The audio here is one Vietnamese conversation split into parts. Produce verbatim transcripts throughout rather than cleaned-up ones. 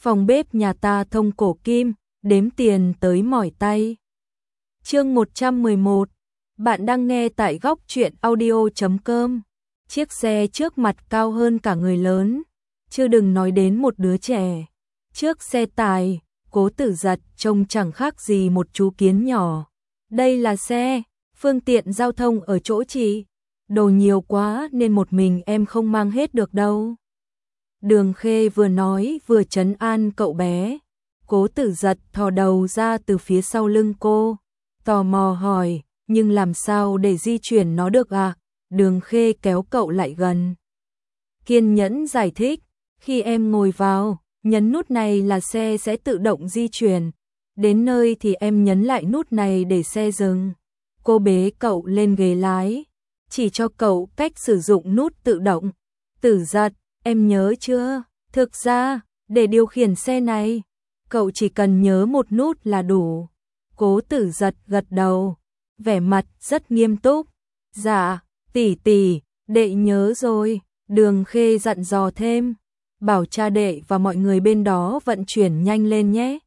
Phòng bếp nhà ta thông cổ kim, đếm tiền tới mỏi tay. Chương một trăm mười một. Bạn đang nghe tại góc truyện audio chấm com. Chiếc xe trước mặt cao hơn cả người lớn, chứ đừng nói đến một đứa trẻ. Trước xe tải, Cố Tử Giật trông chẳng khác gì một chú kiến nhỏ. Đây là xe, phương tiện giao thông ở chỗ chị. Đồ nhiều quá nên một mình em không mang hết được đâu. Đường Khê vừa nói vừa trấn an cậu bé. Cố Tử Giật thò đầu ra từ phía sau lưng cô, tò mò hỏi, nhưng làm sao để di chuyển nó được à? Đường Khê kéo cậu lại gần, kiên nhẫn giải thích, khi em ngồi vào, nhấn nút này là xe sẽ tự động di chuyển. Đến nơi thì em nhấn lại nút này để xe dừng. Cô bế cậu lên ghế lái, chỉ cho cậu cách sử dụng nút tự động. Tử Giật, em nhớ chưa? Thực ra, để điều khiển xe này, cậu chỉ cần nhớ một nút là đủ. Cố Tử Giật gật đầu, vẻ mặt rất nghiêm túc. Dạ, tỷ tỷ, đệ nhớ rồi. Đường Khê dặn dò thêm, bảo cha đệ và mọi người bên đó vận chuyển nhanh lên nhé.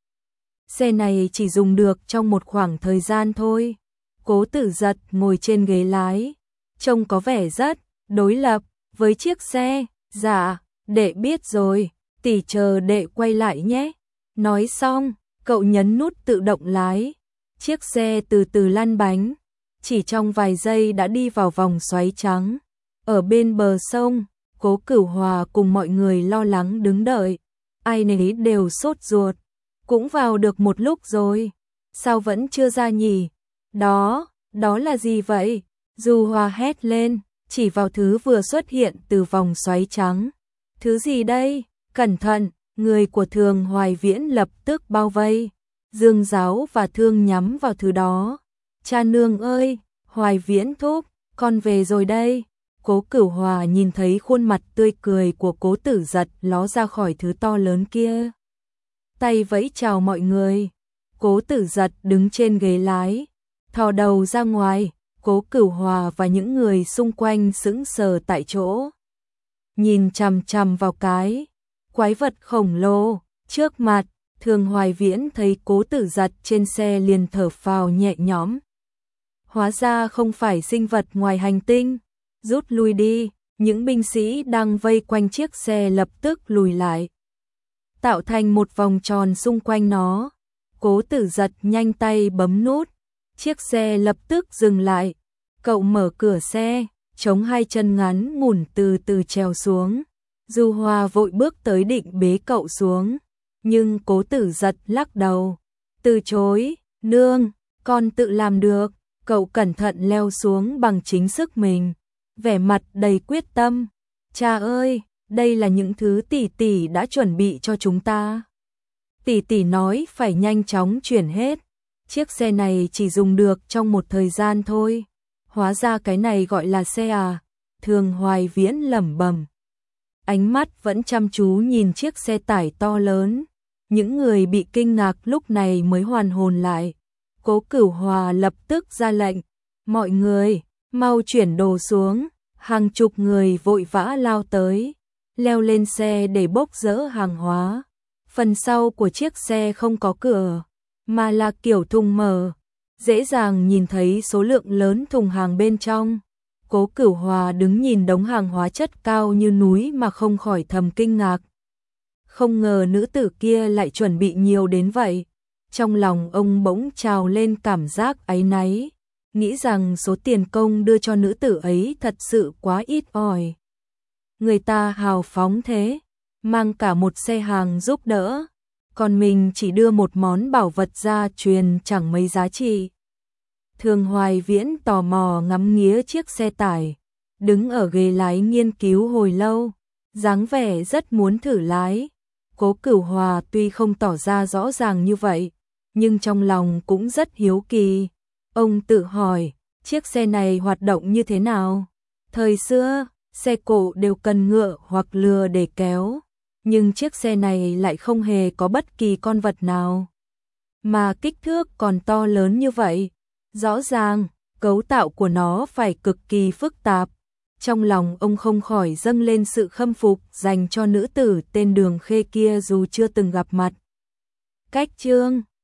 Xe này chỉ dùng được trong một khoảng thời gian thôi. Cố Tử Giật ngồi trên ghế lái, trông có vẻ rất đối lập với chiếc xe. Dạ, đệ biết rồi, tỷ chờ đệ quay lại nhé. Nói xong, cậu nhấn nút tự động lái. Chiếc xe từ từ lăn bánh, chỉ trong vài giây đã đi vào vòng xoáy trắng. Ở bên bờ sông, Cố Cửu Hòa cùng mọi người lo lắng đứng đợi. Ai nấy đều sốt ruột. Cũng vào được một lúc rồi, sao vẫn chưa ra nhỉ? Đó, đó là gì vậy? Du Hoa hét lên, chỉ vào thứ vừa xuất hiện từ vòng xoáy trắng. Thứ gì đây? Cẩn thận, người của Thường Hoài Viễn lập tức bao vây. Dương Giáo và Thương nhắm vào thứ đó. Cha nương ơi, Hoài Viễn thúc, con về rồi đây. Cố Cửu Hòa nhìn thấy khuôn mặt tươi cười của Cố Tử Giật ló ra khỏi thứ to lớn kia. Tay vẫy chào mọi người. Cố Tử Giật đứng trên ghế lái, thò đầu ra ngoài. Cố Cửu Hòa và những người xung quanh sững sờ tại chỗ, nhìn chằm chằm vào cái quái vật khổng lồ trước mặt. Thường Hoài Viễn thấy Cố Tử Giật trên xe liền thở phào nhẹ nhõm. Hóa ra không phải sinh vật ngoài hành tinh. Rút lui đi. Những binh sĩ đang vây quanh chiếc xe lập tức lùi lại, tạo thành một vòng tròn xung quanh nó. Cố Tử Giật nhanh tay bấm nút, chiếc xe lập tức dừng lại. Cậu mở cửa xe, chống hai chân ngắn ngủn từ từ trèo xuống. Du Hoa vội bước tới định bế cậu xuống, nhưng Cố Tử Giật lắc đầu, từ chối. Nương, con tự làm được. Cậu cẩn thận leo xuống bằng chính sức mình, vẻ mặt đầy quyết tâm. Cha ơi, đây là những thứ tỷ tỷ đã chuẩn bị cho chúng ta. Tỷ tỷ nói phải nhanh chóng chuyển hết. Chiếc xe này chỉ dùng được trong một thời gian thôi. Hóa ra cái này gọi là xe à? Thường Hoài Viễn lẩm bẩm, ánh mắt vẫn chăm chú nhìn chiếc xe tải to lớn. Những người bị kinh ngạc lúc này mới hoàn hồn lại. Cố Cửu Hòa lập tức ra lệnh, mọi người, mau chuyển đồ xuống. Hàng chục người vội vã lao tới, leo lên xe để bốc dỡ hàng hóa. Phần sau của chiếc xe không có cửa, mà là kiểu thùng mở, dễ dàng nhìn thấy số lượng lớn thùng hàng bên trong. Cố Cửu Hòa đứng nhìn đống hàng hóa chất cao như núi mà không khỏi thầm kinh ngạc. Không ngờ nữ tử kia lại chuẩn bị nhiều đến vậy. Trong lòng ông bỗng trào lên cảm giác áy náy, nghĩ rằng số tiền công đưa cho nữ tử ấy thật sự quá ít ỏi. Người ta hào phóng thế, mang cả một xe hàng giúp đỡ, còn mình chỉ đưa một món bảo vật gia truyền chẳng mấy giá trị. Thường Hoài Viễn tò mò ngắm nghía chiếc xe tải, đứng ở ghế lái nghiên cứu hồi lâu, dáng vẻ rất muốn thử lái. Cố Cửu Hòa tuy không tỏ ra rõ ràng như vậy, nhưng trong lòng cũng rất hiếu kỳ. Ông tự hỏi, chiếc xe này hoạt động như thế nào? Thời xưa, xe cộ đều cần ngựa hoặc lừa để kéo, nhưng chiếc xe này lại không hề có bất kỳ con vật nào. Mà kích thước còn to lớn như vậy, rõ ràng, cấu tạo của nó phải cực kỳ phức tạp. trong lòng ông không khỏi dâng lên sự khâm phục dành cho nữ tử tên Đường Khê kia dù chưa từng gặp mặt. Cách chương